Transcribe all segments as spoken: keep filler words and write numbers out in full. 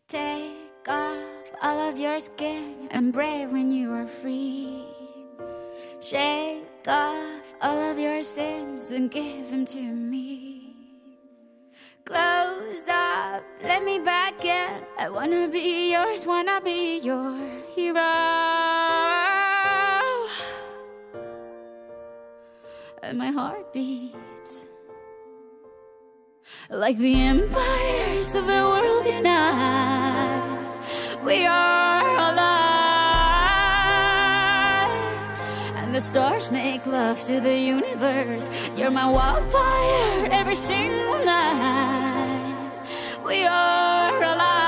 Take off all of your skin and brave when you are free. Shake off all of your sins and give them to me. Close up, let me back in. I wanna be yours, wanna be your hero. And my heart beats like the empires of the world unite. We are alive, and the stars make love to the universe. You're my wildfire every single night. We are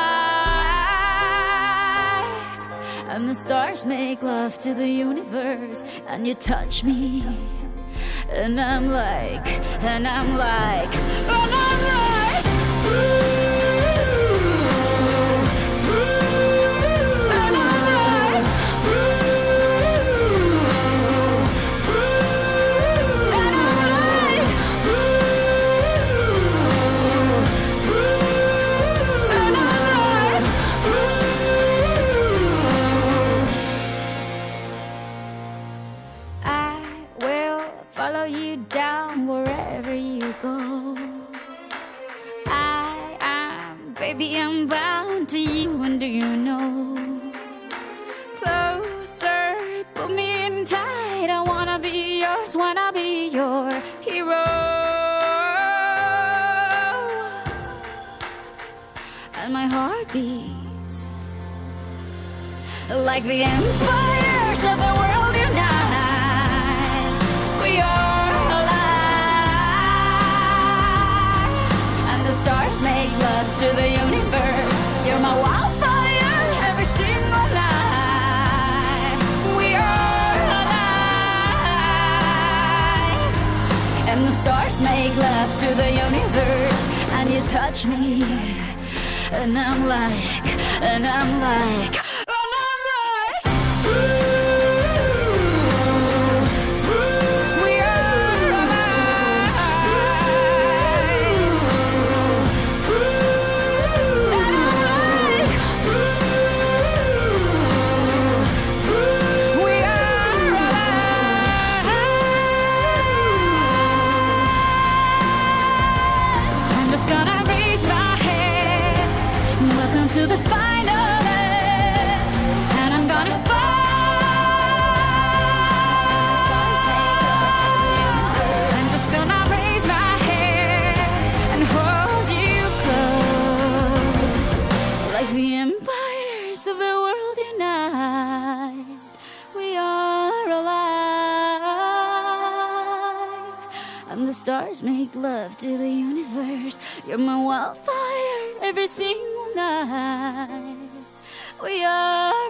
alive, and the stars make love to the universe. And you touch me, and I'm like, and I'm like, and I'm like, ooh. Follow you down wherever you go. I am, baby, I'm bound to you, and do you know? Closer, put me in tight. I wanna be yours, wanna be your hero. And my heart beats like the empires of the world unite. We are alive, and the stars make love to the universe. You're my wildfire every single night. We are alive, and the stars make love to the universe. And you touch me, and I'm like, and I'm like, and I'm like, ooh. Gonna raise my head, welcome to the final edge, and I'm gonna fall. I'm just gonna raise my head and hold you close, like the empires of the world unite. We are alive, and the stars make love to the universe. You're my wildfire every single night. We are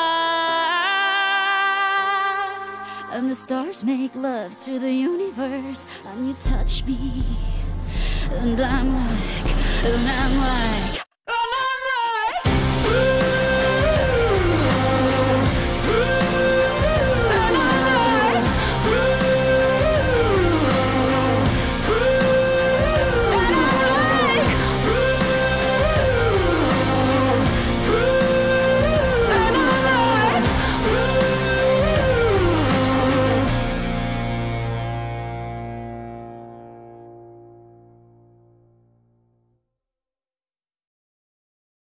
alive, and the stars make love to the universe. And you touch me, and I'm like, and I'm like